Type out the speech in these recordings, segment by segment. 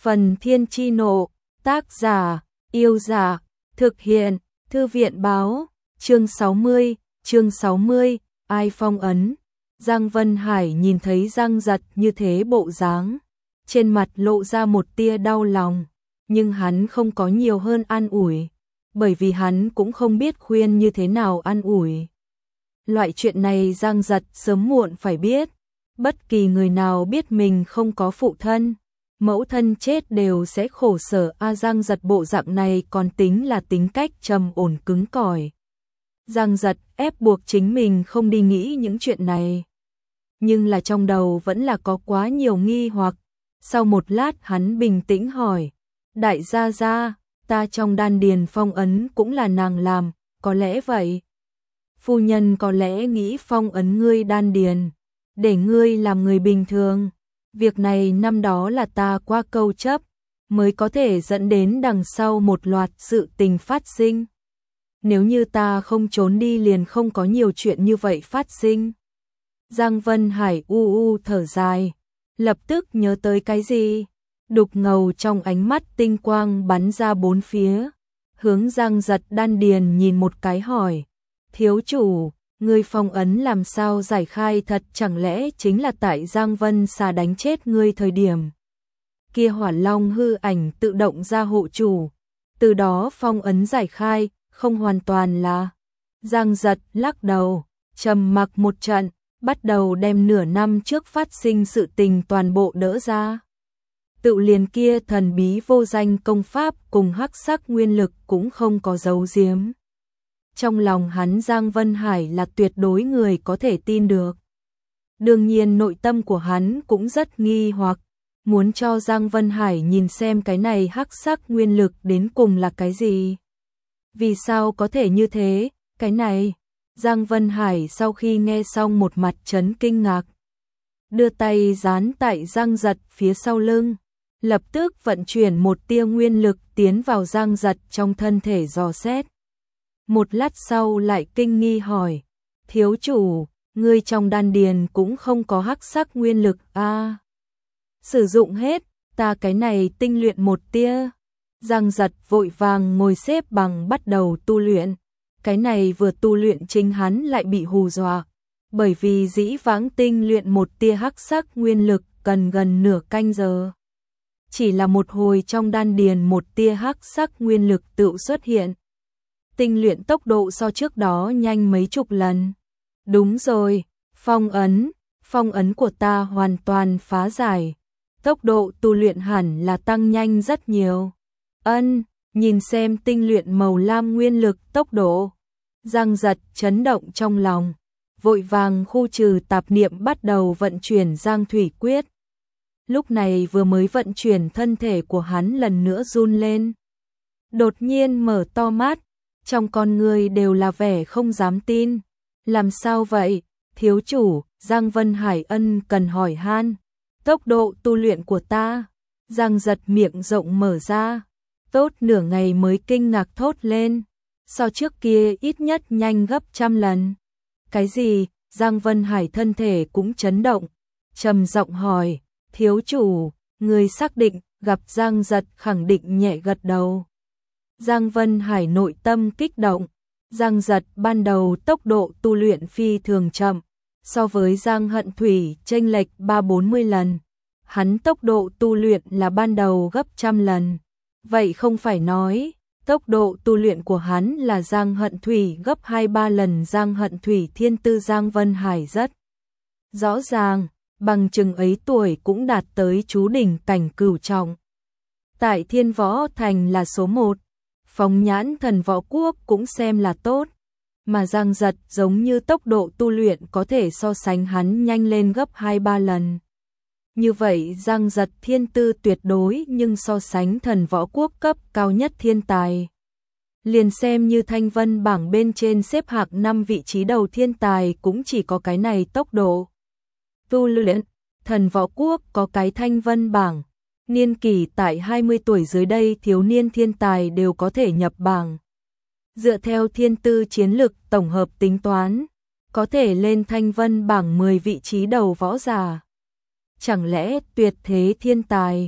Phần Thiên Chi Nộ, tác giả, Yêu Giả, thực hiện, Thư viện Báo, chương 60, ai phong ấn. Giang Vân Hải nhìn thấy Giang Giật như thế bộ dáng, trên mặt lộ ra một tia đau lòng, nhưng hắn không có nhiều hơn an ủi, bởi vì hắn cũng không biết khuyên như thế nào an ủi. Loại chuyện này Giang Giật sớm muộn phải biết, bất kỳ người nào biết mình không có phụ thân, mẫu thân chết đều sẽ khổ sở. Giang Giật bộ dạng này còn tính là tính cách trầm ổn cứng cỏi. Giang Giật ép buộc chính mình không đi nghĩ những chuyện này, nhưng là trong đầu vẫn là có quá nhiều nghi hoặc. Sau một lát hắn bình tĩnh hỏi, đại gia gia, ta trong đan điền phong ấn cũng là nàng làm, có lẽ vậy. Phu nhân có lẽ nghĩ phong ấn ngươi đan điền, để ngươi làm người bình thường. Việc này năm đó là ta qua câu chấp, mới có thể dẫn đến đằng sau một loạt sự tình phát sinh. Nếu như ta không trốn đi liền không có nhiều chuyện như vậy phát sinh. Giang Vân Hải thở dài, lập tức nhớ tới cái gì, đục ngầu trong ánh mắt tinh quang bắn ra bốn phía, hướng Giang Giật đan điền nhìn một cái hỏi, thiếu chủ, ngươi phong ấn làm sao giải khai, thật chẳng lẽ chính là tại Giang Vân Xà đánh chết ngươi thời điểm kia Hỏa Long hư ảnh tự động ra hộ chủ, từ đó phong ấn giải khai, không hoàn toàn là. Giang Giật lắc đầu, trầm mặc một trận, bắt đầu đem nửa năm trước phát sinh sự tình toàn bộ đỡ ra. Tự liền kia thần bí vô danh công pháp cùng hắc sắc nguyên lực cũng không có giấu giếm. Trong lòng hắn Giang Vân Hải là tuyệt đối người có thể tin được. Đương nhiên nội tâm của hắn cũng rất nghi hoặc, muốn cho Giang Vân Hải nhìn xem cái này hắc sắc nguyên lực đến cùng là cái gì. Vì sao có thể như thế, cái này? Giang Vân Hải sau khi nghe xong một mặt chấn kinh ngạc, đưa tay dán tại Giang Giật phía sau lưng, lập tức vận chuyển một tia nguyên lực tiến vào Giang Giật trong thân thể dò xét. Một lát sau lại kinh nghi hỏi, thiếu chủ, ngươi trong đan điền cũng không có hắc sắc nguyên lực sử dụng hết, ta cái này tinh luyện một tia. Giang Giật vội vàng ngồi xếp bằng bắt đầu tu luyện. Cái này vừa tu luyện chính hắn lại bị hù dọa, bởi vì dĩ vãng tinh luyện một tia hắc sắc nguyên lực cần gần nửa canh giờ. Chỉ là một hồi trong đan điền một tia hắc sắc nguyên lực tự xuất hiện. Tinh luyện tốc độ so trước đó nhanh mấy chục lần. Đúng rồi, phong ấn của ta hoàn toàn phá giải. Tốc độ tu luyện hẳn là tăng nhanh rất nhiều. Nhìn xem tinh luyện màu lam nguyên lực tốc độ. Giang Giật chấn động trong lòng, vội vàng khu trừ tạp niệm bắt đầu vận chuyển Giang Thủy Quyết. Lúc này vừa mới vận chuyển thân thể của hắn lần nữa run lên. Đột nhiên mở to mắt, trong con người đều là vẻ không dám tin. Làm sao vậy, thiếu chủ? Giang Vân Hải ân cần hỏi han. Tốc độ tu luyện của ta. Giang Giật miệng rộng mở ra, tốt nửa ngày mới kinh ngạc thốt lên. So trước kia ít nhất nhanh gấp 100 lần. Cái gì? Giang Vân Hải thân thể cũng chấn động, trầm giọng hỏi, thiếu chủ, người xác định? Gặp Giang Giật khẳng định nhẹ gật đầu. Giang Vân Hải nội tâm kích động. Giang Giật ban đầu tốc độ tu luyện phi thường chậm, so với Giang Hận Thủy chênh lệch 30-40 lần. Hắn tốc độ tu luyện là ban đầu gấp 100 lần. Vậy không phải nói, tốc độ tu luyện của hắn là Giang Hận Thủy gấp 2-3 lần. Giang Hận Thủy thiên tư Giang Vân Hải rất rõ ràng, bằng chừng ấy tuổi cũng đạt tới chú đỉnh cảnh cửu trọng. Tại Thiên Võ Thành là số 1, phóng nhãn Thần Võ Quốc cũng xem là tốt. Mà Giang Giật giống như tốc độ tu luyện có thể so sánh hắn nhanh lên gấp 2-3 lần. Như vậy Giang Giật thiên tư tuyệt đối, nhưng so sánh Thần Võ Quốc cấp cao nhất thiên tài. Liền xem như Thanh Vân bảng bên trên xếp hạng 5 vị trí đầu thiên tài cũng chỉ có cái này tốc độ tu luyện. Thần Võ Quốc có cái Thanh Vân bảng, niên kỷ tại 20 tuổi dưới đây thiếu niên thiên tài đều có thể nhập bảng. Dựa theo thiên tư chiến lực tổng hợp tính toán, có thể lên Thanh Vân bảng 10 vị trí đầu võ giả. Chẳng lẽ tuyệt thế thiên tài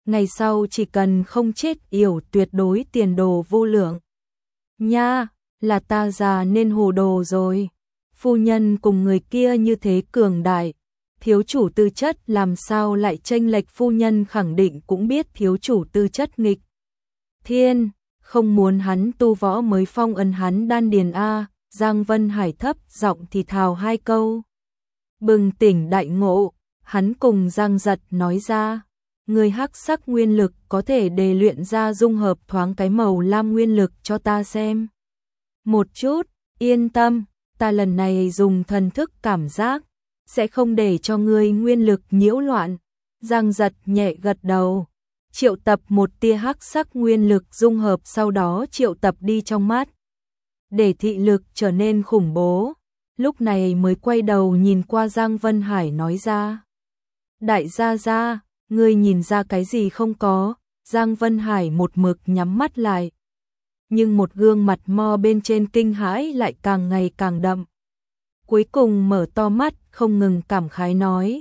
ngày sau chỉ cần không chết yểu tuyệt đối tiền đồ vô lượng. Nha, là ta già nên hồ đồ rồi. Phu nhân cùng người kia như thế cường đại, thiếu chủ tư chất làm sao lại chênh lệch, phu nhân khẳng định cũng biết thiếu chủ tư chất nghịch thiên, không muốn hắn tu võ mới phong ấn hắn đan điền a. Giang Vân Hải thấp giọng thì thào hai câu. Bừng tỉnh đại ngộ, hắn cùng Giang Giật nói ra, người hắc sắc nguyên lực có thể đề luyện ra dung hợp thoáng cái màu lam nguyên lực cho ta xem. Một chút, yên tâm, ta lần này dùng thần thức cảm giác, sẽ không để cho ngươi nguyên lực nhiễu loạn. Giang Giật nhẹ gật đầu, triệu tập một tia hắc sắc nguyên lực dung hợp, sau đó triệu tập đi trong mắt, để thị lực trở nên khủng bố. Lúc này mới quay đầu nhìn qua Giang Vân Hải nói ra, đại gia gia, ngươi nhìn ra cái gì không có? Giang Vân Hải một mực nhắm mắt lại, nhưng một gương mặt mo bên trên kinh hãi lại càng ngày càng đậm. Cuối cùng mở to mắt, không ngừng cảm khái nói,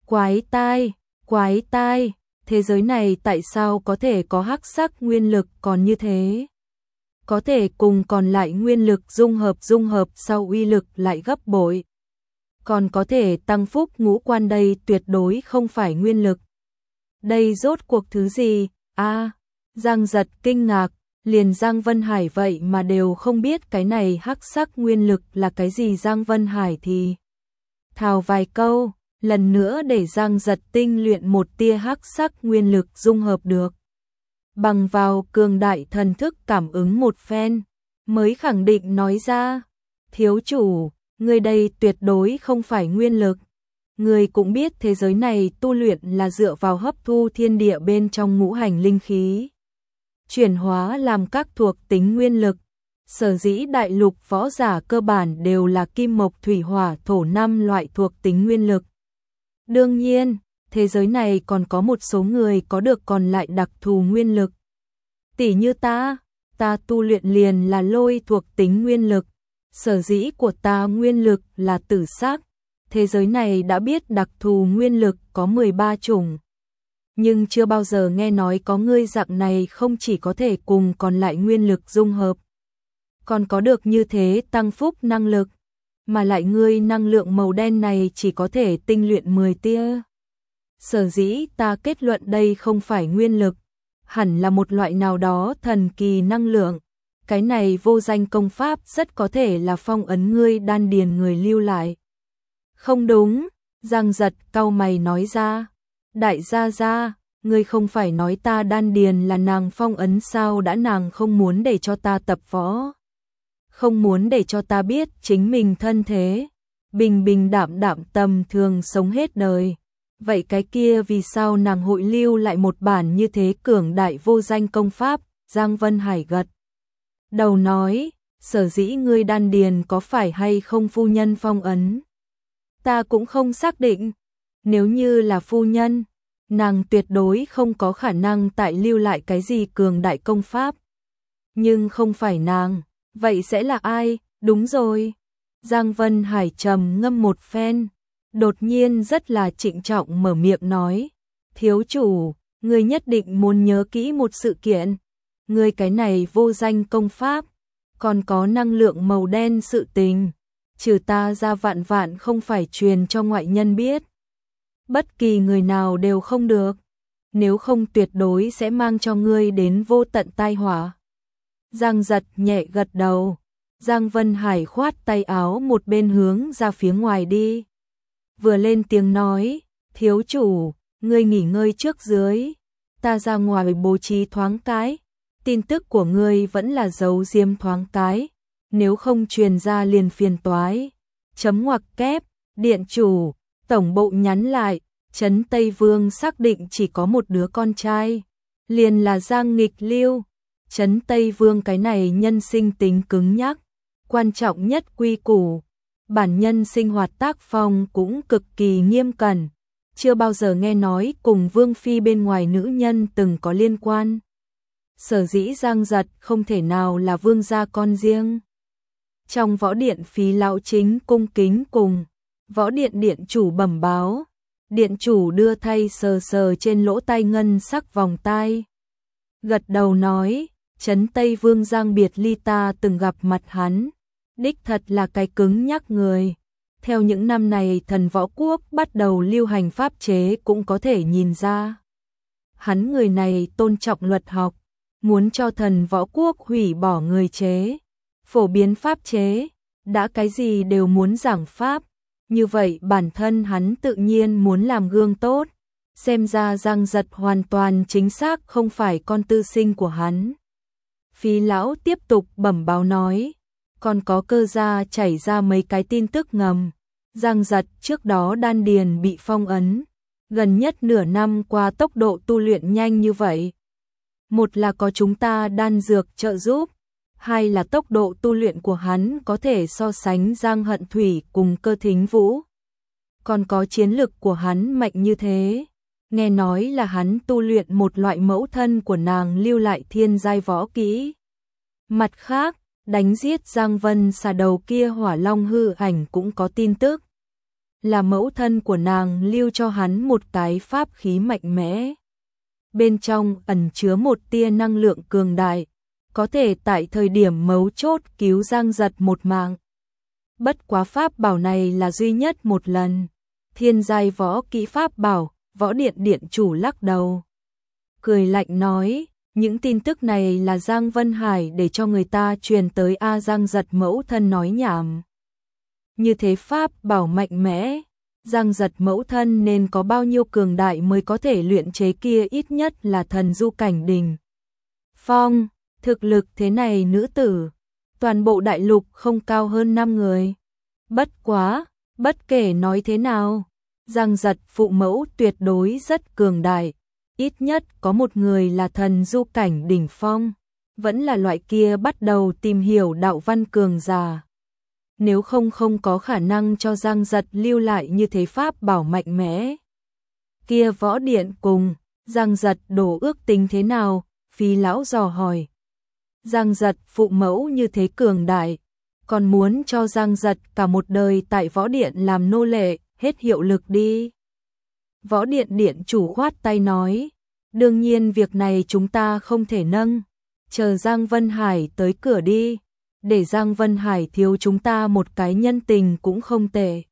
quái tai, thế giới này tại sao có thể có hắc sắc nguyên lực còn như thế? Có thể cùng còn lại nguyên lực dung hợp sau uy lực lại gấp bội. Còn có thể tăng phúc ngũ quan, đây tuyệt đối không phải nguyên lực. Đây rốt cuộc thứ gì? Giang Giật kinh ngạc, liền Giang Vân Hải vậy mà đều không biết cái này hắc sắc nguyên lực là cái gì. Giang Vân Hải thì thào vài câu, lần nữa để Giang Giật tinh luyện một tia hắc sắc nguyên lực dung hợp được. Bằng vào cường đại thần thức cảm ứng một phen, mới khẳng định nói ra, thiếu chủ, người đây tuyệt đối không phải nguyên lực. Người cũng biết thế giới này tu luyện là dựa vào hấp thu thiên địa bên trong ngũ hành linh khí, chuyển hóa làm các thuộc tính nguyên lực. Sở dĩ đại lục võ giả cơ bản đều là kim mộc thủy hỏa thổ 5 loại thuộc tính nguyên lực. Đương nhiên, thế giới này còn có một số người có được còn lại đặc thù nguyên lực. Tỷ như ta tu luyện liền là lôi thuộc tính nguyên lực. Sở dĩ của ta nguyên lực là tử sắc. Thế giới này đã biết đặc thù nguyên lực có 13 chủng, nhưng chưa bao giờ nghe nói có ngươi dạng này không chỉ có thể cùng còn lại nguyên lực dung hợp, còn có được như thế tăng phúc năng lực, mà lại ngươi năng lượng màu đen này chỉ có thể tinh luyện 10 tia. Sở dĩ ta kết luận đây không phải nguyên lực, hẳn là một loại nào đó thần kỳ năng lượng. Cái này vô danh công pháp rất có thể là phong ấn ngươi đan điền người lưu lại. Không đúng, Giang Giật cau mày nói ra, đại gia gia, ngươi không phải nói ta đan điền là nàng phong ấn sao? Đã nàng không muốn để cho ta tập võ, không muốn để cho ta biết chính mình thân thế, bình bình đạm đạm tầm thường sống hết đời. Vậy cái kia vì sao nàng hội lưu lại một bản như thế cường đại vô danh công pháp? Giang Vân Hải gật đầu nói, sở dĩ ngươi đan điền có phải hay không phu nhân phong ấn, ta cũng không xác định. Nếu như là phu nhân, nàng tuyệt đối không có khả năng tại lưu lại cái gì cường đại công pháp. Nhưng không phải nàng, vậy sẽ là ai? Đúng rồi. Giang Vân Hải trầm ngâm một phen, đột nhiên rất là trịnh trọng mở miệng nói, thiếu chủ, ngươi nhất định muốn nhớ kỹ một sự kiện. Ngươi cái này vô danh công pháp, còn có năng lượng màu đen sự tình, trừ ta ra vạn vạn không phải truyền cho ngoại nhân biết. Bất kỳ người nào đều không được, nếu không tuyệt đối sẽ mang cho ngươi đến vô tận tai họa. Giang Giật nhẹ gật đầu, Giang Vân Hải khoát tay áo một bên hướng ra phía ngoài đi. Vừa lên tiếng nói, thiếu chủ, ngươi nghỉ ngơi trước dưới, ta ra ngoài bố trí thoáng cái. Tin tức của ngươi vẫn là giấu diêm thoáng cái, nếu không truyền ra liền phiền toái. Chấm ngoặc kép, điện chủ, tổng bộ nhắn lại, Trấn Tây Vương xác định chỉ có một đứa con trai, liền là Giang Nghịch Lưu. Trấn Tây Vương cái này nhân sinh tính cứng nhắc, quan trọng nhất quy củ, bản nhân sinh hoạt tác phong cũng cực kỳ nghiêm cẩn, chưa bao giờ nghe nói cùng Vương Phi bên ngoài nữ nhân từng có liên quan. Sở dĩ Giang Giật không thể nào là vương gia con riêng. Trong võ điện Phí lão chính cung kính cùng võ điện điện chủ bẩm báo, Điện chủ đưa tay sờ sờ trên lỗ tai ngân sắc vòng tai. Gật đầu nói, Trấn Tây Vương Giang Biệt Ly ta từng gặp mặt hắn. Đích thật là cái cứng nhắc người. Theo những năm này thần võ quốc bắt đầu lưu hành pháp chế cũng có thể nhìn ra. Hắn người này tôn trọng luật học, muốn cho thần võ quốc hủy bỏ người chế, phổ biến pháp chế, đã cái gì đều muốn giảng pháp. Như vậy bản thân hắn tự nhiên muốn làm gương tốt, xem ra Giang Giật hoàn toàn chính xác không phải con tư sinh của hắn. Phí lão tiếp tục bẩm báo nói, còn có cơ gia chảy ra mấy cái tin tức ngầm. Giang Giật trước đó đan điền bị phong ấn, gần nhất nửa năm qua tốc độ tu luyện nhanh như vậy. Một là có chúng ta đan dược trợ giúp, hai là tốc độ tu luyện của hắn có thể so sánh Giang Hận Thủy cùng Cơ Thính Vũ. Còn có chiến lực của hắn mạnh như thế, nghe nói là hắn tu luyện một loại mẫu thân của nàng lưu lại thiên giai võ kỹ. Mặt khác, đánh giết Giang Vân xà đầu kia Hỏa Long hư ảnh cũng có tin tức. Là mẫu thân của nàng lưu cho hắn một cái pháp khí mạnh mẽ. Bên trong ẩn chứa một tia năng lượng cường đại, có thể tại thời điểm mấu chốt cứu Giang Giật một mạng. Bất quá pháp bảo này là duy nhất một lần. Thiên giai võ kỹ pháp bảo, Võ Điện điện chủ lắc đầu. Cười lạnh nói, những tin tức này là Giang Vân Hải để cho người ta truyền tới A. Giang Giật mẫu thân nói nhảm. Như thế pháp bảo mạnh mẽ, Giang Giật mẫu thân nên có bao nhiêu cường đại mới có thể luyện chế kia, ít nhất là thần du cảnh đỉnh phong. Thực lực thế này nữ tử, toàn bộ đại lục không cao hơn 5 người. Bất quá, bất kể nói thế nào, Giang Giật phụ mẫu tuyệt đối rất cường đại. Ít nhất có một người là thần du cảnh đỉnh phong, vẫn là loại kia bắt đầu tìm hiểu đạo văn cường giả. Nếu không có khả năng cho Giang Giật lưu lại như thế pháp bảo mạnh mẽ. Kia Võ Điện cùng Giang Giật đổ ước tính thế nào? Phí lão dò hỏi. Giang Giật phụ mẫu như thế cường đại, còn muốn cho Giang Giật cả một đời tại Võ Điện làm nô lệ, hết hiệu lực đi. Võ Điện điện chủ khoát tay nói, đương nhiên việc này chúng ta không thể nâng, chờ Giang Vân Hải tới cửa đi, để Giang Vân Hải thiếu chúng ta một cái nhân tình cũng không tệ.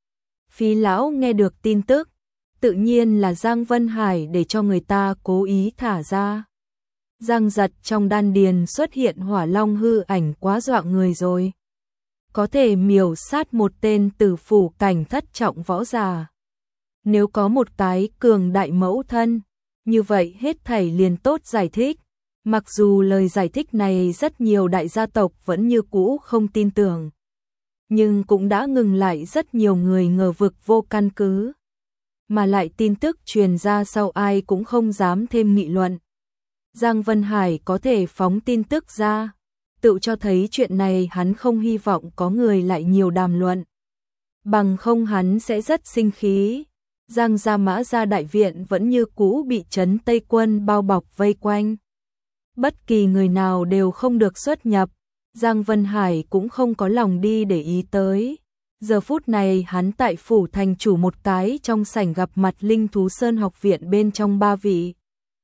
Phí lão nghe được tin tức, tự nhiên là Giang Vân Hải để cho người ta cố ý thả ra. Giang Giật trong đan điền xuất hiện Hỏa Long hư ảnh quá dọa người rồi. Có thể miểu sát một tên tử phủ cảnh thất trọng võ giả. Nếu có một cái cường đại mẫu thân, như vậy hết thảy liền tốt giải thích. Mặc dù lời giải thích này rất nhiều đại gia tộc vẫn như cũ không tin tưởng, nhưng cũng đã ngừng lại rất nhiều người ngờ vực vô căn cứ. Mà lại tin tức truyền ra sau ai cũng không dám thêm nghị luận. Giang Vân Hải có thể phóng tin tức ra, tự cho thấy chuyện này hắn không hy vọng có người lại nhiều đàm luận. Bằng không hắn sẽ rất sinh khí. Giang gia Mã gia đại viện vẫn như cũ bị Trấn Tây quân bao bọc vây quanh. Bất kỳ người nào đều không được xuất nhập, Giang Vân Hải cũng không có lòng đi để ý tới. Giờ phút này hắn tại phủ thành chủ một cái trong sảnh gặp mặt Linh Thú Sơn học viện bên trong 3 vị.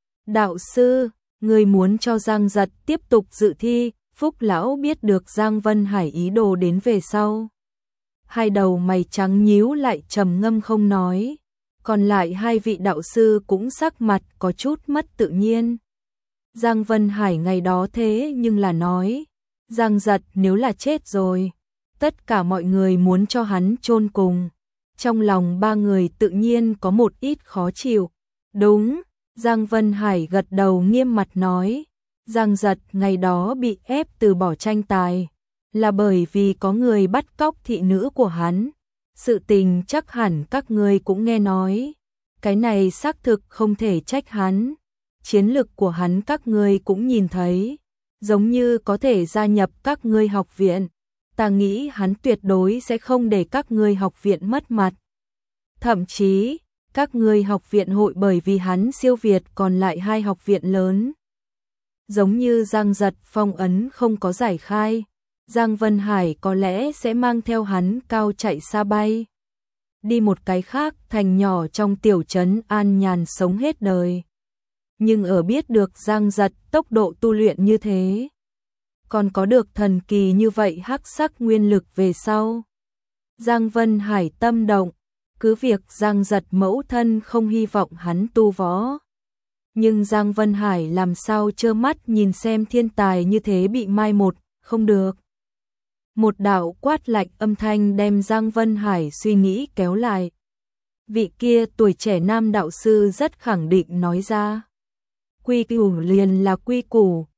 Đạo sư, người muốn cho Giang Giật tiếp tục dự thi. Phúc lão biết được Giang Vân Hải ý đồ đến về sau. Hai đầu mày trắng nhíu lại trầm ngâm không nói. Còn lại hai vị đạo sư cũng sắc mặt có chút mất tự nhiên. Giang Vân Hải ngày đó thế nhưng là nói, Giang Giật nếu là chết rồi, tất cả mọi người muốn cho hắn chôn cùng. Trong lòng ba người tự nhiên có một ít khó chịu. Đúng, Giang Vân Hải gật đầu nghiêm mặt nói, Giang Giật ngày đó bị ép từ bỏ tranh tài, là bởi vì có người bắt cóc thị nữ của hắn. Sự tình chắc hẳn các ngươi cũng nghe nói, cái này xác thực không thể trách hắn. Chiến lực của hắn các ngươi cũng nhìn thấy, giống như có thể gia nhập các ngươi học viện. Ta nghĩ hắn tuyệt đối sẽ không để các ngươi học viện mất mặt. Thậm chí, các ngươi học viện hội bởi vì hắn siêu việt còn lại hai học viện lớn. Giống như Giang Giật phong ấn không có giải khai, Giang Vân Hải có lẽ sẽ mang theo hắn cao chạy xa bay. đi một cái khác thành nhỏ trong tiểu trấn an nhàn sống hết đời. Nhưng ở biết được Giang Giật tốc độ tu luyện như thế, còn có được thần kỳ như vậy hắc sắc nguyên lực về sau. Giang Vân Hải tâm động, cứ việc Giang Giật mẫu thân không hy vọng hắn tu võ. Nhưng Giang Vân Hải làm sao trơ mắt nhìn xem thiên tài như thế bị mai một, không được. Một đạo quát lạnh âm thanh đem Giang Vân Hải suy nghĩ kéo lại. Vị kia tuổi trẻ nam đạo sư rất khẳng định nói ra. Quy củ liền là quy củ,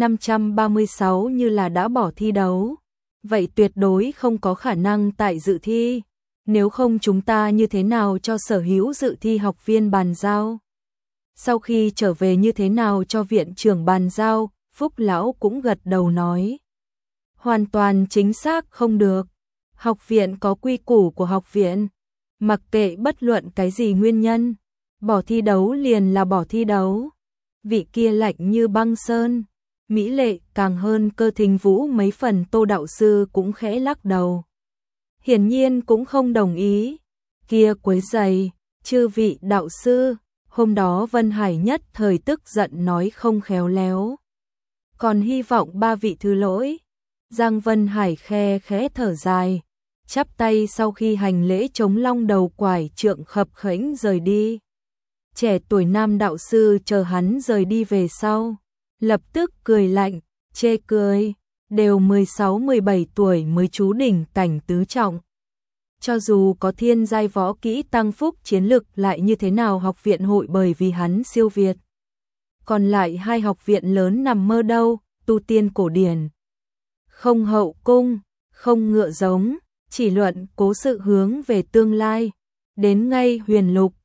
536 như là đã bỏ thi đấu. Vậy tuyệt đối không có khả năng tại dự thi. Nếu không chúng ta như thế nào cho sở hữu dự thi học viên bàn giao? Sau khi trở về như thế nào cho viện trưởng bàn giao? Phúc Lão cũng gật đầu nói. Hoàn toàn chính xác không được. Học viện có quy củ của học viện. Mặc kệ bất luận cái gì nguyên nhân, bỏ thi đấu liền là bỏ thi đấu. Vị kia lạnh như băng sơn, mỹ lệ càng hơn Cơ Thính Vũ mấy phần. Tô đạo sư cũng khẽ lắc đầu. Hiển nhiên cũng không đồng ý. Kia quấy rầy, chư vị đạo sư, hôm đó Vân Hải nhất thời tức giận nói không khéo léo. Còn hy vọng ba vị thứ lỗi. Giang Vân Hải khe khẽ thở dài, chắp tay sau khi hành lễ chống long đầu quải trượng khập khễnh rời đi. Trẻ tuổi nam đạo sư chờ hắn rời đi về sau, lập tức cười lạnh, chê cười, đều 16-17 tuổi mới trú đỉnh cảnh tứ trọng. Cho dù có thiên giai võ kỹ tăng phúc chiến lực lại như thế nào học viện hội bởi vì hắn siêu việt. Còn lại hai học viện lớn nằm mơ đâu, tu tiên cổ điển. Không hậu cung, không ngựa giống, chỉ luận cố sự hướng về tương lai. Đến ngay huyền lục,